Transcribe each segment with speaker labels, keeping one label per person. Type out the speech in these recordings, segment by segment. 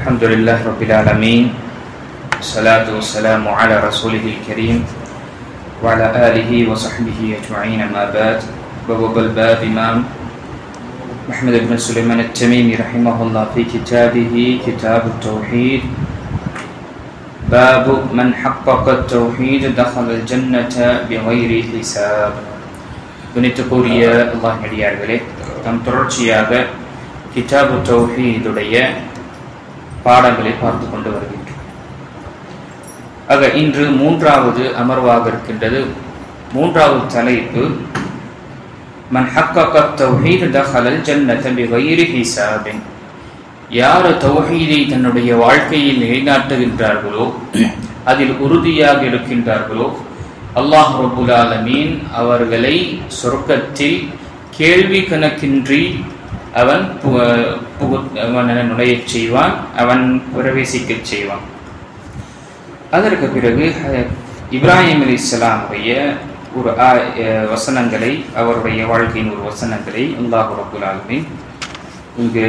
Speaker 1: الحمد لله رب العالمين والصلاة والسلام على رسوله الكريم وعلى آله وصحبه أجمعين ما بعد. بواب الباب إمام محمد بن سليمان التميمي رحمه الله في كتابه كتاب التوحيد باب من حقق التوحيد دخل الجنة بغير حساب. கணித்துக்குரிய அல்லாஹ் நடிகார்களே, நாம் தொடர்ச்சியாக கிதாபு தௌஹீதுடைய பாடங்களை பார்த்து கொண்டு வருகின்றோம். ஆக இன்று மூன்றாவது அமர்வாக இருக்கின்றது. மூன்றாவது தலைப்பு மன் ஹக்கக தௌஹீத் தஹலல் ஜன்னத பிகைரி ஹிசாபின். யார் தௌஹீதை தன்னுடைய வாழ்க்கையில் நிலைநாட்டுகின்றார்களோ, அதில் உறுதியாக இருக்கின்றார்களோ, அல்லாஹ் ரப்புல் ஆலமீன் அவர்களை சொர்க்கத்தில் கேள்வி கணக்கின்றி அவன் நுழைய செய்வான், அவன் பிரவேசிக்க செய்வான். அதற்கு பிறகு இப்ராஹிம் அலைஹிஸ்ஸலாமுடைய ஒரு வசனங்களை, அவருடைய வாழ்க்கையின் ஒரு வசனங்களை அல்லாஹ் ரப்புல் ஆலமீன் இங்கு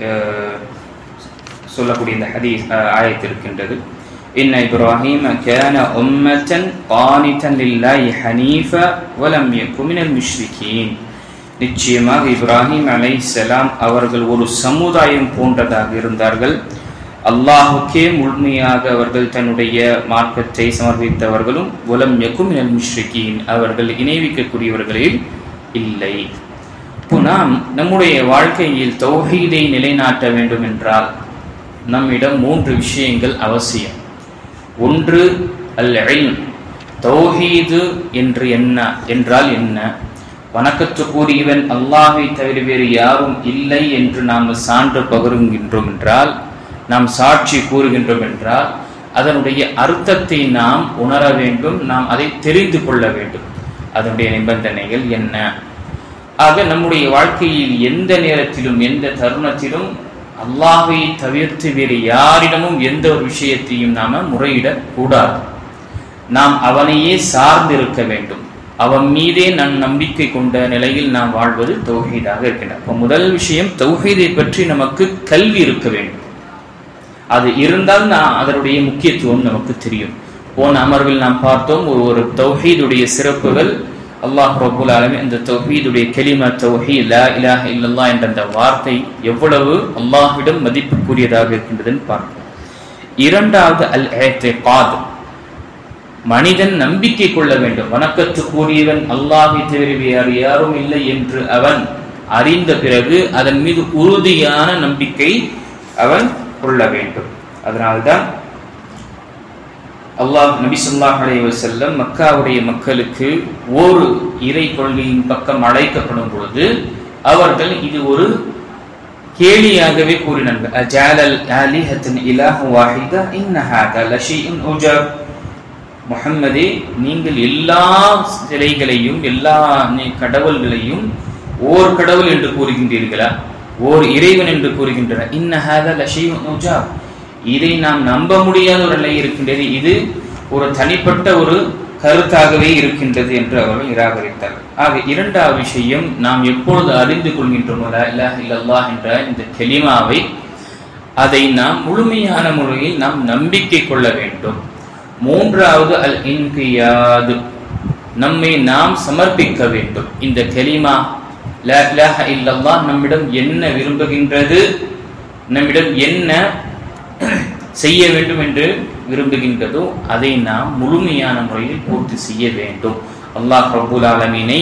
Speaker 1: சொல்லக்கூடிய இந்த ஹதீஸ் ஆயத் இருக்கின்றது. இன்ன இப்ராஹீம கான உம்மத்தன் கானிதன் லில்லாஹி ஹனீஃபா வலம் யகு மினல் முஷ்ரிகீன். நிச்சயமாக இப்ராஹிம் அலைஹிஸ்ஸலாம் அவர்கள் ஒரு சமுதாயம் போன்றதாக இருந்தார்கள். அல்லாஹுக்கே முழுமையாக அவர்கள் தன்னுடைய மார்க்கத்தை சமர்ப்பித்தவர்களும், வலம் யகு மினல் முஷ்ரிகீன் அவர்கள் இணைவிக்கக்கூடியவர்களில் இல்லை. நாம் நம்முடைய வாழ்க்கையில் தௌஹீதை நிலைநாட்ட வேண்டும் என்றால் நம்மிடம் 3 விஷயங்கள் அவசியம். ஒன்று அல் இல்ம். தௌஹீது என்றால் என்ன? வணக்கத்துக்குரியவன் அல்லாஹை தவிர வேறு யாரும் இல்லை என்று நாம் சான்று பகருகின்றோம் என்றால், நாம் சாட்சி கூறுகின்றோம் என்றால், அதனுடைய அர்த்தத்தை நாம் உணர வேண்டும், நாம் அதை தெரிந்து கொள்ள வேண்டும். அதனுடைய நிபந்தனைகள் என்ன? ஆக நம்முடைய வாழ்க்கையில் எந்த நேரத்திலும் எந்த தருணத்திலும் அல்லாஹை தவிர்த்து வேறு யாரிடமும் எந்த ஒரு விஷயத்தையும் நாம முறையிடக்கூடாது. நாம் அவனையே சார்ந்திருக்க வேண்டும். அவன் மீதே நம் நம்பிக்கை கொண்ட நிலையில் நாம் வாழ்வது தௌஹீதாக இருக்கின்றது. அப்போ முதல் விஷயம், தௌஹீதை பற்றி நமக்கு கல்வி இருக்க வேண்டும். அது இருந்தால் அதனுடைய முக்கியத்துவம் நமக்கு தெரியும். போன அமர்வில் நாம் பார்த்தோம் ஒரு தௌஹீதுடைய சிறப்புகள். அல்லாஹ் ரப்புல் ஆலமீன் இந்த தௌஹீதுடைய கலிமா தௌஹீத் லா இலாஹ இல்லல்லாஹ் என்ற அந்த வார்த்தை எவ்வளவு அல்லாஹ்விடம் மதிப்புக்குரியதாக இருக்கின்றதுன்னு பார்த்தோம். இரண்டாவது அல் இஅ்திகாத். மனிதன் நம்பிக்கை கொள்ள வேண்டும். வணக்கத்துக்குரியவன் அல்லாஹை தவிர வேறு யாரும் இல்லை என்று அவன் அறிந்த பிறகு அதன் மீது உறுதியான நம்பிக்கை அவன் கொள்ள வேண்டும். அதனால்தான் அல்லாஹ் நபி ஸல்லல்லாஹு அலைஹி வஸல்லம் மக்காவுடைய மக்களுக்கு ஒரு இறை கொள்கையின் பக்கம் அழைக்கப்படும் பொழுது அவர்கள் இது ஒரு கேலியாகவே கூறினார்கள். அஜாலல் ஆலிஹத்தன் இலாஹ வாஹிதா இன்ன ஹாதா லஷைஉன் உஜாப். முஹம்மதே, நீங்கள் எல்லா சிலைகளையும் எல்லா கடவுள்களையும் ஓர் கடவுள் என்று கூறுகின்றீர்களா? ஓர் இறைவன் என்று கூறுகின்றனர். இன்ன ஹாதா லஷைஉன் உஜாப். இதை நாம் நம்ப முடியாத ஒரு நிலை இருக்கின்றது, இது ஒரு தனிப்பட்ட ஒரு கருத்தாகவே இருக்கின்றது என்று அவர்கள் நிராகரித்தார்கள். ஆக இரண்டாவது விஷயம், நாம் எப்பொழுது அறிந்து கொள்கின்றோமோ லா இலாஹ இல்லல்லாஹ் என்ற இந்த கலிமாவை, அதை நாம் முழுமையான முறையில் நாம் நம்பிக்கை கொள்ள வேண்டும். மூன்றாவது அல் இன்கியாத். நம்மை நாம் சமர்ப்பிக்க வேண்டும். இந்த கலிமா லா இலாஹ இல்லல்லாஹ் நம்மிடம் என்ன விரும்புகின்றது, நம்மிடம் என்ன செய்ய வேண்டும் என்று விரும்புகின்றதோ அதை நாம் முழுமையான முறையில் பூர்த்தி செய்ய வேண்டும். அல்லாஹ் ரப்புல் ஆலமீனை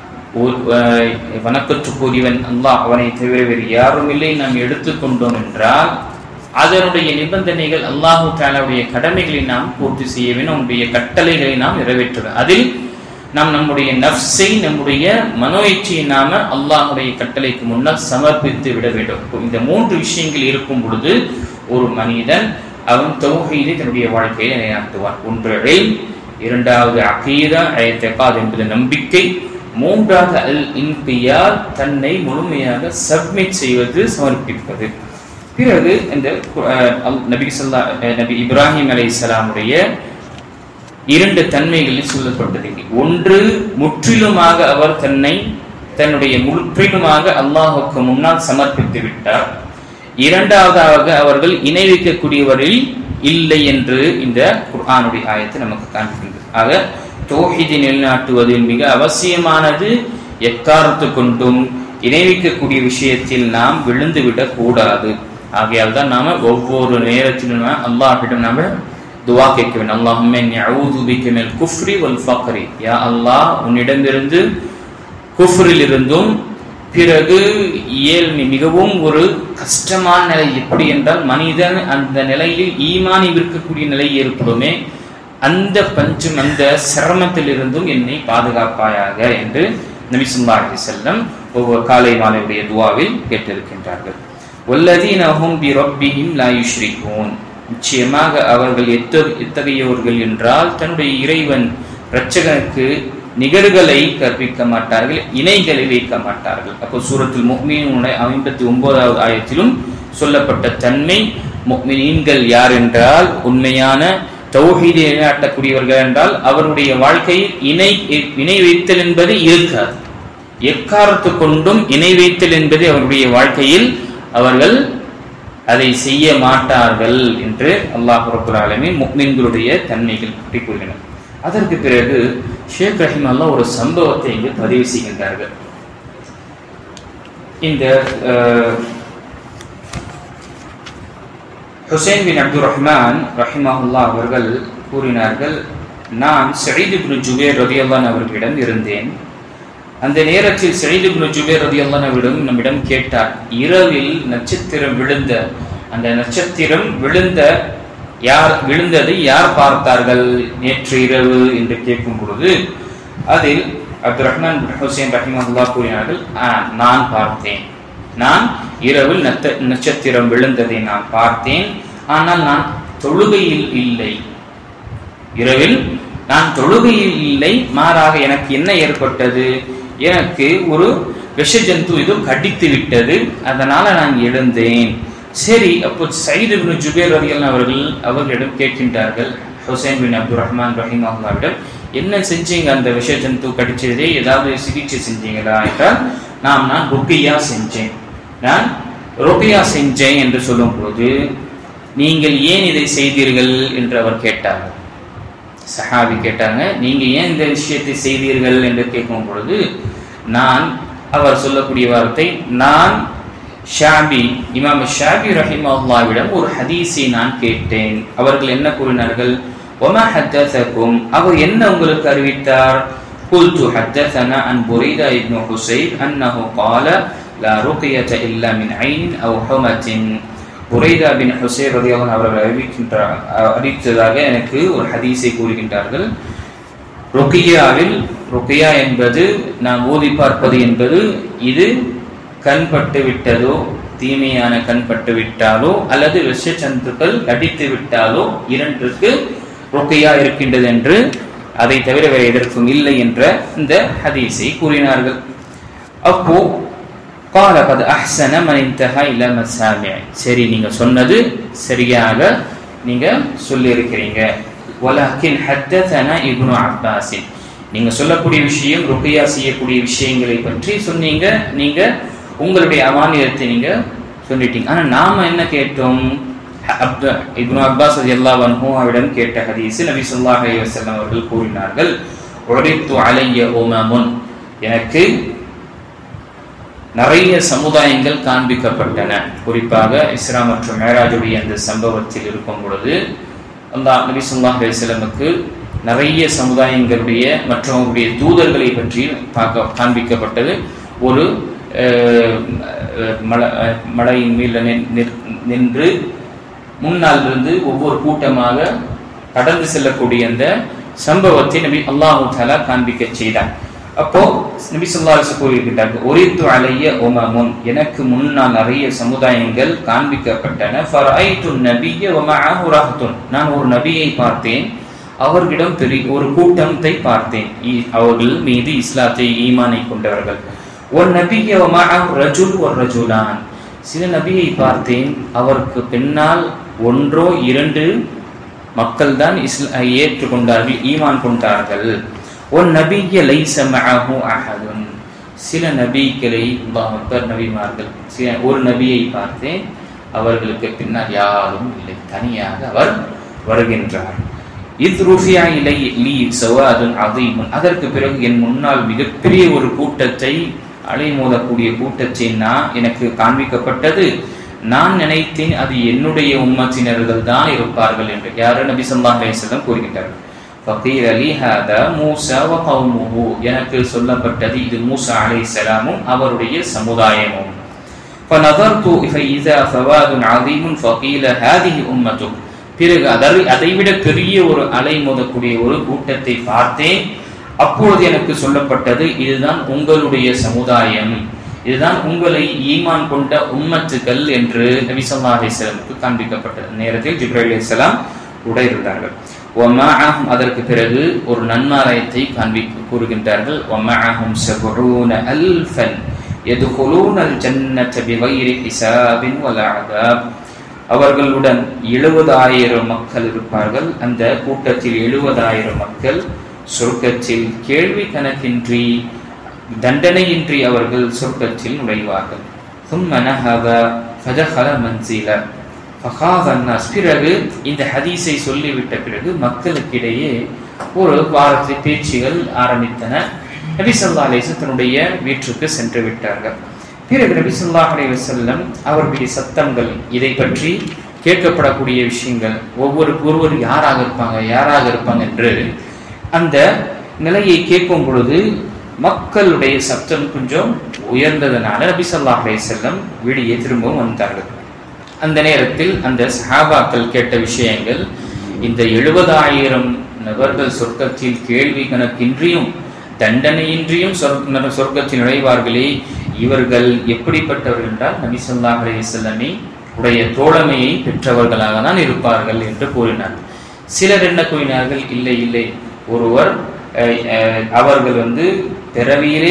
Speaker 1: வணக்கத்துக்குரியவன் அல்லாஹ், அவனை தவிர வேறு யாரும் இல்லை நாம் எடுத்துக்கொண்டோம் என்றால் அதனுடைய நிபந்தனைகள், அல்லாஹு தஆலாவுடைய கடமைகளை நாம் பூர்த்தி செய்ய வேண்டும். அவனுடைய கட்டளைகளை நாம் நிறைவேற்ற வேண்டும். அதில் நாம் நம்முடைய நஃப்ஸை, நம்முடைய மனோ இச்சையை நாம அல்லாஹுடைய கட்டளைக்கு முன்னால் சமர்ப்பித்து விட வேண்டும். இந்த 3 விஷயங்கள் இருக்கும் பொழுது ஒரு மனிதன் அவன் தௌஹீதை தன்னுடைய வாழ்க்கையை நிலைநாட்டுவான். ஒன்று இல்ம், இரண்டாவது அகீதா இஅ்திகாத் என்பது நம்பிக்கை, மூன்றாவது அல் இன்கியாத் தன்னை முழுமையாக சப்மிட் செய்வது, சமர்ப்பிப்பது. பிறகு இந்த நபி இப்ராஹிம் அலைஹிஸ்ஸலாமுடைய 2 தன்மைகளில் சொல்லப்பட்டது. ஒன்று, முற்றிலுமாக அவர் தன்னுடைய முற்றிலுமாக அல்லாஹுக்கு முன்னால் சமர்ப்பித்து விட்டார். இரண்டாவதாக அவர்கள் இணை வைக்கக்கூடியவரில் இல்லை என்று இந்த குர்ஆனுடைய ஆயத்தை நமக்கு காண்பிக்கின்றது. ஆக தௌஹீதை நிலைநாட்டுவதில் மிக அவசியமானது எக்காரணத்து கொண்டும் இணை வைக்கக்கூடிய விஷயத்தில் நாம் விழுந்துவிடக் கூடாது. ஆகையால் தான் நாம ஒவ்வொரு நேரத்திலும் அல்லாஹ்விடம் நாம துஆ கேட்க வேண்டும். அல்லாஹும்ம இன்னி அஊது பிக மினல் குஃப்ரி வல் ஃபக்ரி, யா அல்லாஹ் உன்னிடமிருந்து குஃப்ரில் இருந்தும் பிறகு ஏழ்மை மிகவும் ஒரு கஷ்டமான நிலை. எப்படி என்றால் மனிதன் அந்த நிலையில் ஈமானை விற்கக்கூடிய நிலை ஏற்படுமே, அந்த பஞ்சம் அந்த சிரமத்தில் இருந்தும் என்னை பாதுகாப்பாயாக என்று நபி ஸல்லல்லாஹு அலைஹி வஸல்லம் ஒவ்வொரு காலை மாலையுடைய துஆவில் கேட்டிருக்கின்றார்கள். வல்லதீன ஹும் பி ரப்பிஹிம் லா யுஷ்ரிகூன், நிச்சயமாக அவர்கள் எத்தகையவர்கள் என்றால் தன்னுடைய இறைவன் இரட்சகனுக்கு நிகர்களை கற்பிக்க மாட்டார்கள், இணைகளை வைக்க மாட்டார்கள். அப்போ சூரத்துல் முஃமினூன் 59வது ஆயத்திலும் சொல்லப்பட்ட தன்மை முஃமினீன்கள் யார் என்றால் உண்மையான தௌஹீதை நிலைநாட்டக்கூடியவர்கள் என்றால் அவருடைய வாழ்க்கையில் இணை வைத்தல் என்பது இருக்காது. எக்காரணத்து கொண்டும் இணை வைத்தல் என்பது அவருடைய வாழ்க்கையில் அவர்கள் அதை செய்ய மாட்டார்கள் என்று அல்லாஹ் ரப்பல் ஆலமீன் முஃமின்களுடைய தன்மைகள் பற்றி கூறுகிறார். அதற்கு பிறகு ஷேக் ரஹிமஹுல்லாஹ் ஒரு சம்பவத்தை இங்கு பதிவு செய்கின்றார்கள். இந்த ஹுசைன் பின் அப்துர் ரஹ்மான் ரஹிமஹுல்லாஹ் அவர்கள் கூறினார்கள், நான் சயீத் இப்னு ஜுபைர் ரலியல்லாஹு அன்ஹு அவர்களிடம் இருந்தேன். அந்த நேரத்தில் சயீத் இப்னு ஜுபைர் ரலியல்லாஹு அன்ஹு நம்மிடம் கேட்டார், இரவில் நட்சத்திரம் விழுந்த அந்த நட்சத்திரம் விழுந்ததை யார் பார்த்தார்கள் நேற்று இரவு என்று கேட்கும் பொழுது அதில் அப்துர் ரஹ்மான் பின் ஹுசைன் ரஹிமஹுல்லாஹ் கூறினார்கள், நான் பார்த்தேன், நான் இரவில் நட்சத்திரம் விழுந்ததை நான் பார்த்தேன், ஆனால் நான் தொழுகையில் இல்லை. இரவில் நான் தொழுகையில் இல்லை, மாறாக எனக்கு என்ன ஏற்பட்டது, எனக்கு ஒரு விஷ ஜந்து இது கடித்து விட்டது, அதனால நான் எழுந்தேன். சரி, அப்போ சயீத் இப்னு ஜுபைர் ரலியல்லாஹு அவர்களிடம் கேட்கின்றார்கள், ஹுசைன் பின் அப்துர் ரஹ்மான் ரஹிமஹுல்லாஹ்விடம், என்ன செஞ்சீங்க, அந்த விஷ ஜந்து கடிச்சதே ஏதாவது சிகிச்சை செஞ்சீங்களா என்றால், நான் ருக்கியா செஞ்சேன், நான் ருக்கியா செஞ்சேன் என்று சொல்லும் பொழுது, நீங்கள் ஏன் இதை செய்தீர்கள் என்று அவர் கேட்டார்கள். சஹாபி கேட்டாங்க, நீங்க ஏன் இந்த விஷயத்தை செய்தீர்கள் என்று கேட்கும் பொழுது அவர் சொல்லக்கூடிய வார்த்தை, நான் இமாம் ஷாபி ரஹிமஹுல்லாஹ்விடம் ஒரு ஹதீஸை நான் கேட்டேன். அவர்கள் என்ன கூறினார்கள், வமா ஹத்தஸகும், அவர் என்ன உங்களுக்கு அறிவித்தார், குல்து ஹத்தஸனா அன் புரைதா இப்னு ஹுசைப் அன்னஹு قال லா ருக்யத இல்லா மின் ஐன் அவ் ஹுமத்தின். புரைதா பின் ஹுசைப் ரலியல்லாஹு அன்ஹு அவர்கள் அறிவித்ததாக எனக்கு ஒரு ஹதீஸை கூறுகின்றார்கள். ருக்யா என்பது நாம் ஓதி பார்ப்பது என்பது இது கண்பட்டு விட்டதோ, தீமையான கண்பட்டு விட்டாலோ அல்லது விஷச்சந்துக்கள் கடித்து விட்டாலோ இரண்டுக்கு ருக்யா இருக்கின்றது என்று, அதை தவிர வேறு எதற்கும் இல்லை என்ற இந்த ஹதீஸை கூறினார்கள். அப்போ قال قد احسن من انتهى الى مسامع, சரி நீங்க சொன்னது சரியாக நீங்க சொல்லி இருக்கிறீங்க. ولكن حدثنا ابن عباس, நீங்க சொல்லக்கூடிய விஷயம் ருக்யா செய்யக்கூடிய விஷயங்களை பற்றி சொன்னீங்க, நீங்க உங்களுடைய அமானியத்தை நீங்க சொல்லிட்டீங்க. ஆனா நாம என்ன கேட்டோம், இப்னு அப்பாஸ் ரலியல்லாஹு அன்ஹு அவரிடம் கேட்ட ஹதீஸ் நபி ஸல்லல்லாஹு அலைஹி வஸல்லம் அவர்கள் கூறினார்கள், உரித்து அலைய உமமுன், எனக்கு நிறைய சமுதாயங்கள் காண்பிக்கப்பட்டன. குறிப்பாக இஸ்ரா மற்றும் மேராஜுடைய அந்த சம்பவத்தில் இருக்கும் பொழுது அல்லாஹ் நபி ஸல்லல்லாஹு அலைஹி வஸல்லமுக்கு நிறைய சமுதாயங்களுடைய மற்றவர்களுடைய தூதர்களை பற்றி காண்பிக்கப்பட்டது. ஒரு மலையின் மேல் நின்று முன்னால் இருந்து ஒவ்வொரு கூட்டமாக கடந்து செல்லக்கூடிய அந்த சம்பவத்தை நபி அல்லாஹு தஆலா காண்பிக்க செய்தார். அப்போ நபி ஸல்லல்லாஹு அலைஹி வஸல்லம் கூறுகிறார்கள், உரித்து அலைய உமமுன், எனக்கு முன்னால் நிறைய சமுதாயங்கள் காண்பிக்கப்பட்டன. ஃபரைது நபிய வ மஅஹு ரஹ்துன், நான் ஒரு நபியை பார்த்தேன், அவர்களிடம் ஒரு கூட்டத்தை பார்த்தேன், அவர்கள் மீது இஸ்லாத்தை ஈமானை கொண்டவர்கள். ஒரு நபிய வ மஅஹு ரஜுல் வ ரஜுலான், சில நபியை பார்த்தேன், அவருக்கு பின்னால் ஒன்றோ இரண்டு மக்கள் தான் ஏற்றுக்கொண்டார்கள், ஈமான் கொண்டார்கள். ஒரு நபிய லைஸ மஅஹு அஹதுன், சில நபிகளை அல்லாஹ் அக்பர் நபிமார்கள் ஒரு நபியை பார்த்தேன், அவர்களுக்கு பின்னால் யாரும் இல்லை, தனியாக அவர் வருகின்றார். அதற்கு பிறகு என் முன்னால் மிகப்பெரிய ஒரு கூட்டத்தை, அலைமோதக்கூடிய கூட்டத்தை எனக்கு காண்பிக்கப்பட்டது. நான் நினைத்தேன் அது என்னுடைய உம்மத்தினர்கள் தான் இருப்பார்கள் என்று. யாரு? நபி ஸல்லல்லாஹு அலைஹி வஸல்லம் கூறுகின்றார்கள். ஃபகீல லி ஹாதா மூஸா வ கௌமுஹு, எனக்கு சொல்லப்பட்டது இது மூஸா அலைஹிஸ்ஸலாமும் அவருடைய சமுதாயமும். ஃபனதர்து ஃபஇஸா ஃபவாதுன் அதீமுன் ஃபகீல ஹாதிஹி உம்மத்துக், பிறகு அதைவிட பெரிய ஒரு அலைமோதக்கூடிய ஒரு கூட்டத்தை பார்த்தேன். அப்பொழுது எனக்கு சொல்லப்பட்டது இதுதான் உங்களுடைய சமுதாயம், இதுதான் உங்களை ஈமான் கொண்ட உம்மத்துக்கள் என்று நபி ஸல்லல்லாஹு அலைஹி வஸல்லமுக்கு காண்பிக்கப்பட்டது. நேரத்தில் ஜிப்ரீல் அலைஹிஸ்ஸலாம் கூட இருந்தார்கள். வமஅஹும், அதற்கு பிறகு ஒரு நன்மாராயத்தை கூறுகின்றார்கள். வமஅஹும் 70,000 யதுகுலூனல் ஜன்னத பிகைரி ஹிசாபின் வலா அதாப், அவர்களுடன் 70,000 மக்கள் இருப்பார்கள். அந்த கூட்டத்தில் 70,000 மக்கள் சொர்க்கத்தில் கேள்வி கணக்கின்றி தண்டனையின்றி அவர்கள் சொர்க்கத்தில் நுழைவார்கள். பிறகு இந்த ஹதீஸை சொல்லிவிட்ட பிறகு மக்களுக்கிடையே ஒரு வாரத்தை பேச்சுகள் ஆரம்பித்தன. நபி ஸல்லல்லாஹு அலைஹி வஸல்லம் தன்னுடைய வீட்டுக்கு சென்று விட்டார்கள். பிறகு நபி ஸல்லல்லாஹு அலைஹி வஸல்லம் அவர்களுடைய சத்தங்கள், இதை பற்றி கேட்கப்படக்கூடிய விஷயங்கள், ஒருவர் யாராக இருப்பாங்க என்று அந்த நிலையை கேட்கும் பொழுது மக்களுடைய சத்தம் கொஞ்சம் உயர்ந்ததனால நபி ஸல்லல்லாஹு அலைஹி வஸல்லம் வெளியே திரும்பவும் வந்தார்கள். அந்த நேரத்தில் அந்த சஹாபாக்கள் கேட்ட விஷயங்கள், இந்த 70,000 நபர்கள் சொர்க்கத்தில் கேள்வி கணக்கின்றியும் தண்டனையின்றியும் சொர்க்கத்தில் நுழைவார்களே, இவர்கள் எப்படிப்பட்டவர்கள் என்றால் நபி ஸல்லல்லாஹு அலைஹி வஸல்லமே உடைய தோழமையை பெற்றவர்களாக தான் இருப்பார்கள் என்று கூறினார். சிலர் என்ன கூறினார்கள், இல்லை ஒருவர் அவர்கள் பிறவியிலே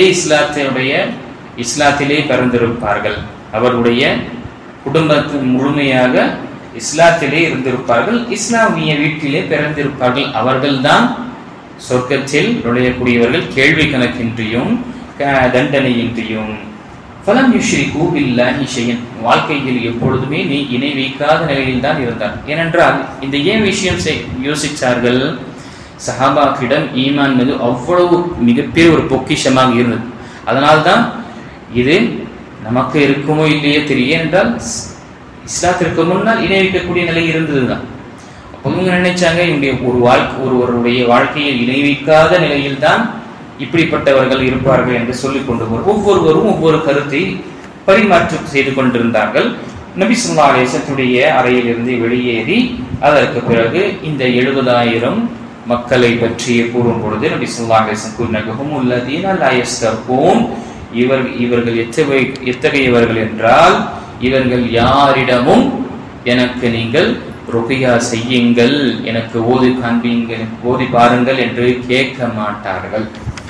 Speaker 1: இஸ்லாத்திலே பிறந்திருப்பார்கள், அவருடைய குடும்பத்தின் முழுமையாக இஸ்லாத்திலே இருந்திருப்பார்கள், இஸ்லாமிய வீட்டிலே பிறந்திருப்பார்கள், அவர்கள்தான் சொர்க்கத்தில் நுழையக்கூடியவர்கள் கேள்வி கணக்கின்றியும் தண்டனையின்றியும். ஃபலம் யுஷ்ரிகு பில்லாஹி ஷைஅன், வாழ்க்கையில் எப்பொழுதுமே நீ இணை வைக்காத நிலையில் தான் இருந்தார். ஏனென்றால் இந்த ஏன் விஷயம் யோசிச்சார்கள், சஹாபாக்கிடம் ஈமான் மீது அவ்வளவு மிகப்பெரிய ஒரு பொக்கிஷமாக இருந்தது. அதனால்தான் இது நமக்கு இருக்குமோ இல்லையே தெரியும் என்றால் இஸ்லாத்திற்கு முன்னால் இணை வைக்கக்கூடிய நிலை இருந்ததுதான். அப்போ இவங்க நினைச்சாங்க ஒருவருடைய வாழ்க்கையில் இணை வைக்காத நிலையில் தான் இப்படிப்பட்டவர்கள் இருப்பார்கள் என்று சொல்லிக் கொண்டு ஒவ்வொருவரும் ஒவ்வொரு கருத்தை பரிமாற்றம் செய்து கொண்டிருந்தார்கள். நபி ஸல்லல்லாஹு அலைஹி வஸல்லம் அறையில் இருந்து வெளியேறி அதற்கு பிறகு இந்த 70,000 மக்களை பற்றி கூறும் பொழுது நபி ஸல்லல்லாஹு அலைஹி வஸல்லம் கூறினார்கள், இவர்கள் எத்தகையவர்கள் என்றால், இவர்கள் யாரிடமும் எனக்கு நீங்கள் ருக்யா செய்யுங்கள், எனக்கு ஓதி காண்பீங்கள், ஓதி பாருங்கள் என்று கேட்க மாட்டார்கள்.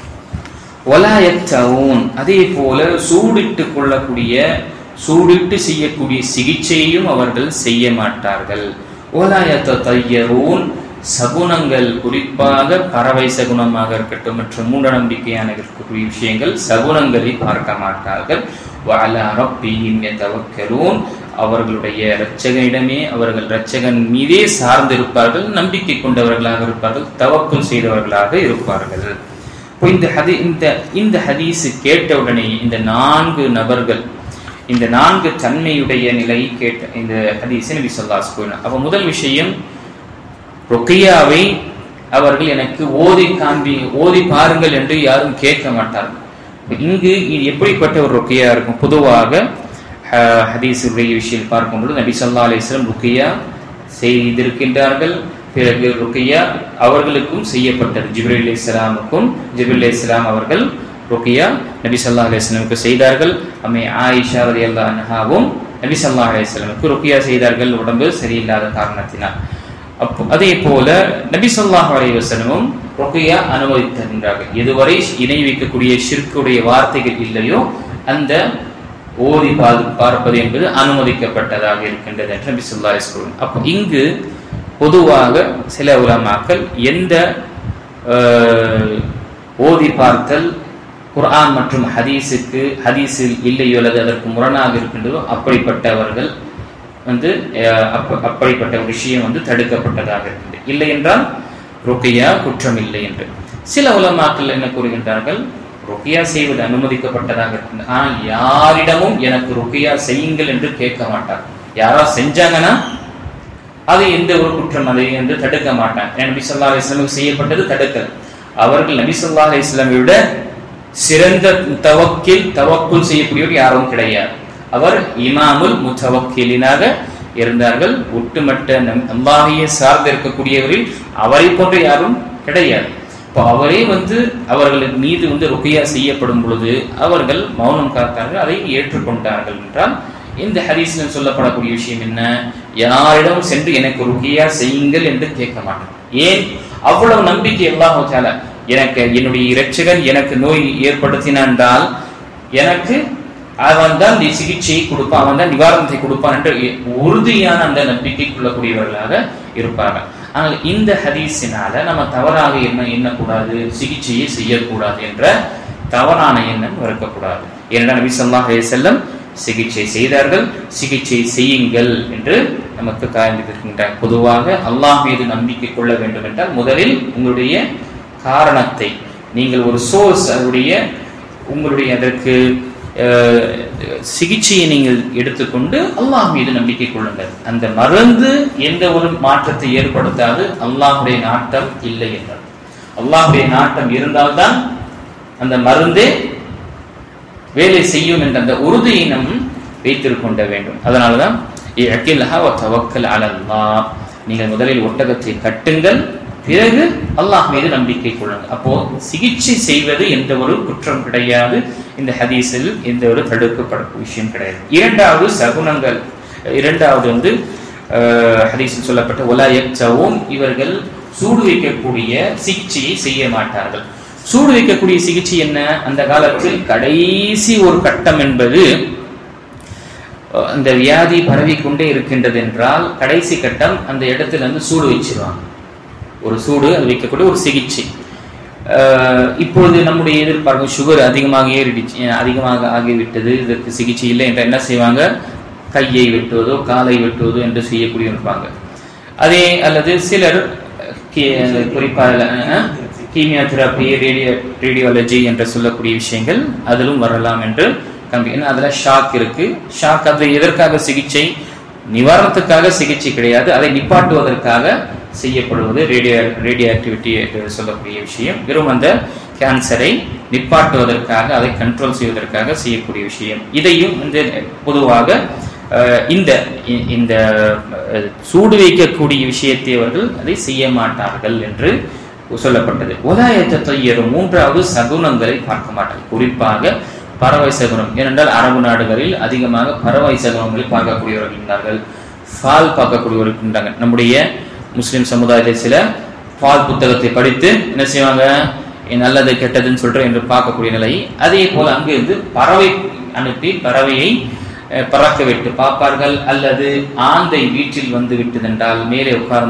Speaker 1: அதே போல சூடிட்டு செய்யக்கூடிய சிகிச்சையையும் அவர்கள் செய்ய மாட்டார்கள். சகுனங்கள், குறிப்பாக பறவை சகுனமாக இருக்கட்டும் மற்றும் மூட நம்பிக்கையான இருக்கக்கூடிய விஷயங்கள், சகுனங்களை பார்க்க மாட்டார்கள். அவர்களுடைய இரட்சகனிடமே, அவர்கள் இரட்சகன் மீதே சார்ந்திருப்பார்கள், நம்பிக்கை கொண்டவர்களாக இருப்பார்கள், தவக்குல் செய்தவர்களாக இருப்பார்கள். இந்த ஹதீஸ் கேட்டவுடனே இந்த 4 நபர்கள், இந்த 4 தன்மையுடைய நிலை கேட்ட இந்த ஹதீஸை நபி ஸல்லல்லாஹு அலைஹி வஸல்லம். அப்ப முதல் விஷயம், ருக்யாவை அவர்கள் எனக்கு ஓதி பாருங்கள் என்று யாரும் கேட்க மாட்டார்கள். இங்கு இது எப்படிப்பட்ட ஒரு ருக்யா இருக்கும்? பொதுவாக ஹதீஸுடைய விஷயம் பார்க்கும்போது நபி ஸல்லல்லாஹு அலைஹி வஸல்லம் ருக்யா செய்திருக்கின்றார்கள். பிறகு ருக்யா அவர்களுக்கும் செய்யப்பட்டது. ஜிப்ரீல் அலைஹிஸ்ஸலாம் அவர்கள் ருக்யா நபி ஸல்லல்லாஹு அலைஹி வஸல்லமுக்கு செய்தார்கள். அம்மை ஆயிஷா ரலியல்லாஹு அன்ஹாவும் நபி ஸல்லல்லாஹு அலைஹி வஸல்லமுக்கு ருக்யா செய்தார்கள், உடம்பு சரியில்லாத காரணத்தினால். அதே போல நபி ஸல்லல்லாஹு அலைஹி வஸல்லமும் ருக்யா அனுமதித்திருக்கிறார்கள். எதுவரை இணை வைக்கக்கூடிய ஷிர்க்குடைய வார்த்தைகள் இல்லையோ அந்த ஓதி பார்ப்பது என்பது அனுமதிக்கப்பட்டதாக இருக்கின்றது என்று நபி ஸல்லல்லாஹு அலைஹி வஸல்லம். அப்போ இங்கு பொதுவாக சில உலமாக்கள் எந்த ஓதி பார்த்தல் குர்ஆன் மற்றும் ஹதீஸில் இல்லையோ அல்லது அதற்கு முரணாக இருக்கின்றதோ அப்படிப்பட்டவர்கள் வந்து அப்படிப்பட்ட ஒரு விஷயம் வந்து தடுக்கப்பட்டதாக இருக்குது. இல்லை என்றால் ருக்கியா குற்றம் இல்லை என்று சில உலமாக்கள் என்ன கூறுகின்றார்கள், ருக்கியா செய்வது அனுமதிக்கப்பட்டதாக இருக்குது. ஆனால் யாரிடமும் எனக்கு ருக்கியா செய்யுங்கள் என்று கேட்க மாட்டார். யாரா செஞ்சாங்கன்னா அது எந்த ஒரு குற்றம் அதை வந்து தடுக்க மாட்டாங்க. நபி ஸல்லல்லாஹு அலைஹி வஸல்லம் செய்யப்பட்டது தடுக்கல். அவர்கள் நபி ஸல்லல்லாஹு அலைஹி வஸல்லம் விட சிறந்த தவக்குல் செய்யக்கூடியவர் யாரும் கிடையாது. அவர் இமாமுல் முத்தவக்கிலினாக இருந்தார்கள். ஒட்டுமொட்ட அல்லாஹ்வையே சார்ந்து இருக்கக்கூடியவரில் அவரை போன்ற யாரும் கிடையாது. இப்போ அவரே வந்து அவர்களின் மீது வந்து ருக்கியா செய்யப்படும் பொழுது அவர்கள் மௌனம் காத்தார்கள், அதை ஏற்றுக்கொண்டார்கள் என்றால் இந்த ஹதீஸில் சொல்லப்படக்கூடிய விஷயம் என்ன, யாரிடம் சென்று எனக்கு ருக்கியா செய்யுங்கள் என்று கேட்க மாட்டார். ஏன்? அவ்வளவு நம்பிக்கை அல்லாஹ் தஆலா எனக்கு என்னுடைய இரட்சகன் எனக்கு நோய் ஏற்படுத்தினான் என்றால் எனக்கு அவன் தான் சிகிச்சையை கொடுப்பான், அவன் தான் நிவாரணத்தை கொடுப்பான் என்ற உறுதியான அந்த நம்பிக்கை கொள்ளக்கூடியவர்களாக இருப்பார்கள். ஆனால் இந்த ஹதீஸினால நம்ம தவறாக எண்ணக்கூடாது, சிகிச்சையை செய்யக்கூடாது என்ற தவறான எண்ணம் இருக்கக்கூடாது. ஏனென்றால் நபி ஸல்லல்லாஹு அலைஹி வஸல்லம் சிகிச்சை செய்தார்கள், சிகிச்சை செய்யுங்கள் என்று நமக்கு காண்பித்திருக்கின்றார். பொதுவாக அல்லாஹ் மீது நம்பிக்கை கொள்ள வேண்டும் என்றால் முதலில் உங்களுடைய காரணத்தை நீங்கள் ஒரு சோர்ஸ் உங்களுடைய அதற்கு சிகிச்சையை நீங்கள் எடுத்துக்கொண்டு அல்லாஹ் மீது நம்பிக்கை கொள்ளுங்கள். அந்த மருந்து எந்த ஒரு மாற்றத்தை ஏற்படுத்தாது. அல்லாஹுடைய நாட்டம் இல்லை என்றால், அல்லாஹுடைய நாட்டம் இருந்தால்தான் அந்த மருந்தே வேலை செய்யும் என்ற அந்த உறுதியை நம் வைத்திருக்க வேண்டும். அதனாலதான் நீங்கள் முதலில் ஒட்டகத்தை கட்டுங்கள், பிறகு அல்லாஹ் மீது நம்பிக்கை கொள்ளுங்கள். அப்போ சிகிச்சை செய்வது எந்த ஒரு குற்றம் கிடையாது. இந்த ஹதீஸில் எந்த ஒரு தடுக்கப்படும் விஷயம் கிடையாது. இரண்டாவது சகுனங்கள். இரண்டாவது வந்து ஹதீஸில் சொல்லப்பட்ட ஒலாயக்சவும், இவர்கள் சூடு வைக்கக்கூடிய சிகிச்சையை செய்ய மாட்டார்கள். சூடு வைக்கக்கூடிய சிகிச்சை என்ன? அந்த காலத்தில் கடைசி ஒரு கட்டம் என்பது அந்த வியாதி பரவிக்கொண்டே இருக்கின்றது என்றால் கடைசி கட்டம் அந்த இடத்துல வந்து சூடு வச்சிருவாங்க. ஒரு சூடு அது வைக்கக்கூடிய ஒரு சிகிச்சை. இப்பொழுது நம்முடைய எதிர்பார்க்கும் சுகர் அதிகமாக ஆகிவிட்டது, இதற்கு சிகிச்சை இல்லை என்ற என்ன செய்வாங்க, கையை வெட்டுவதோ காலை வெட்டுவதோ என்று செய்யக்கூடிய இருப்பாங்க. அதே அல்லது சிலர் குறிப்பாக கீமியோதெரபி, ரேடியாலஜி என்று சொல்லக்கூடிய விஷயங்கள் அதிலும் வரலாம் என்று அதுல ஷாக் இருக்கு. ஷாக் அது எதற்காக சிகிச்சை? நிவாரணத்துக்காக சிகிச்சை கிடையாது, அதை நிப்பாட்டுவதற்காக செய்யப்படுவது ரேடியோ ஆக்டிவிட்டி என்று சொல்லக்கூடிய விஷயம். வெறும் அந்த கேன்சரை நிப்பாட்டுவதற்காக, அதை கண்ட்ரோல் செய்வதற்காக செய்யக்கூடிய விஷயம். இதையும் இந்த பொதுவாக இந்த சூடு வைக்கக்கூடிய விஷயத்தை அவர்கள் அதை செய்ய மாட்டார்கள் என்று சொல்லப்பட்டது. உதாயத்தை தையரும் மூன்றாவது சகுனங்களை பார்க்க மாட்டார்கள், குறிப்பாக பறவை சகுனம். ஏனென்றால் அரபு நாடுகளில் அதிகமாக பறவை சகுனங்களை பார்க்கக்கூடியவர்கள் இருந்தார்கள், ஃபால் பார்க்கக்கூடியவர்கள் இருக்கின்றாங்க. நம்முடைய முஸ்லிம் சமுதாயத்தில் சில ஃபால் புத்தகத்தை படித்து என்ன செய்வாங்க, நல்லது கெட்டதுன்னு சொல்ற என்று பார்க்கக்கூடிய நிலை. அதே போல அங்கு இருந்து பறவை அனுப்பி பறவையை பறக்க விட்டு பார்ப்பார்கள். அல்லது ஆந்தை வீட்டில் வந்து விட்டதென்றால் மேலே உட்கார்ந்து